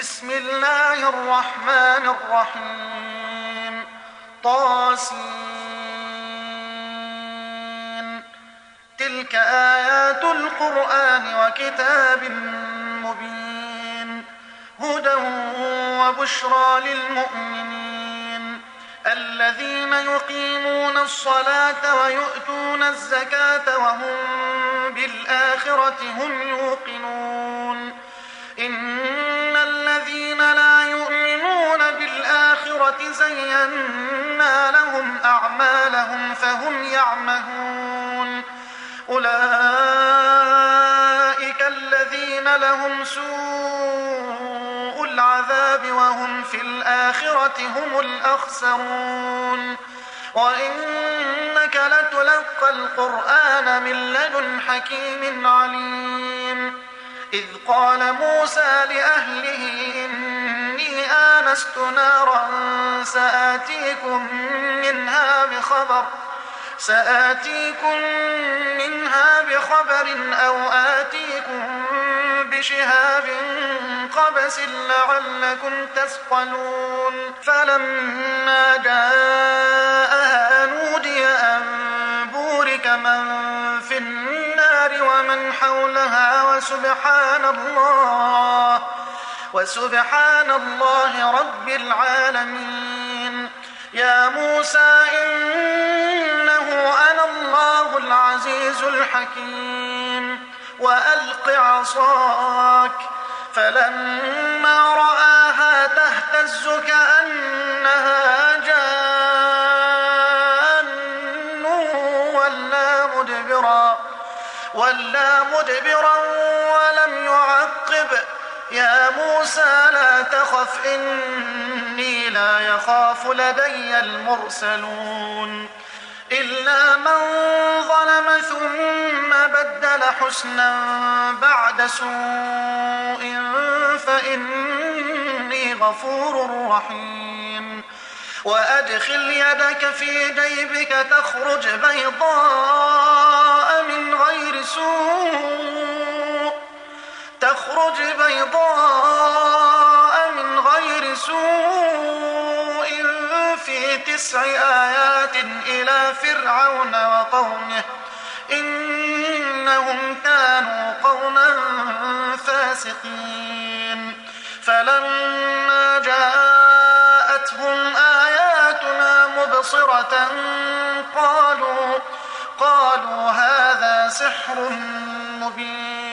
بسم الله الرحمن الرحيم. طاسين. تلك آيات القرآن وكتاب مبين، هدى وبشرى للمؤمنين الذين يقيمون الصلاة ويؤتون الزكاة وهم بالآخرة هم يوقنون. إن الذين لا يؤمنون بالآخرة زينا لهم أعمالهم فهم يعمهون. أولئك الذين لهم سوء العذاب وهم في الآخرة هم الأخسرون. وإنك لتلقى القرآن من لدن حكيم عليم. إذ قال موسى لأهله إني آنست نارا سآتيكم منها بخبر أو آتيكم بشهاب قبس لعلكم تصطلون. فلما جاءها نودي أن بورك من في النار ومن حولها وسبحان الله رب العالمين. يا موسى إنه أنا الله العزيز الحكيم. وألق عصاك. فلما رآها تهتز كأنها جان ولا مدبرا ولم يعقب. يا موسى لا تخف إني لا يخاف لدي المرسلون. إلا من ظلم ثم بدل حسنا بعد سوء فإني غفور رحيم. وأدخل يدك في جيبك تخرج بيضاء من غير سوء في 9 آيات إلى فرعون وقومه إنهم كانوا قوما فاسقين. فلما جاءتهم آياتنا مبصرة قالوا هذا سحر مبين.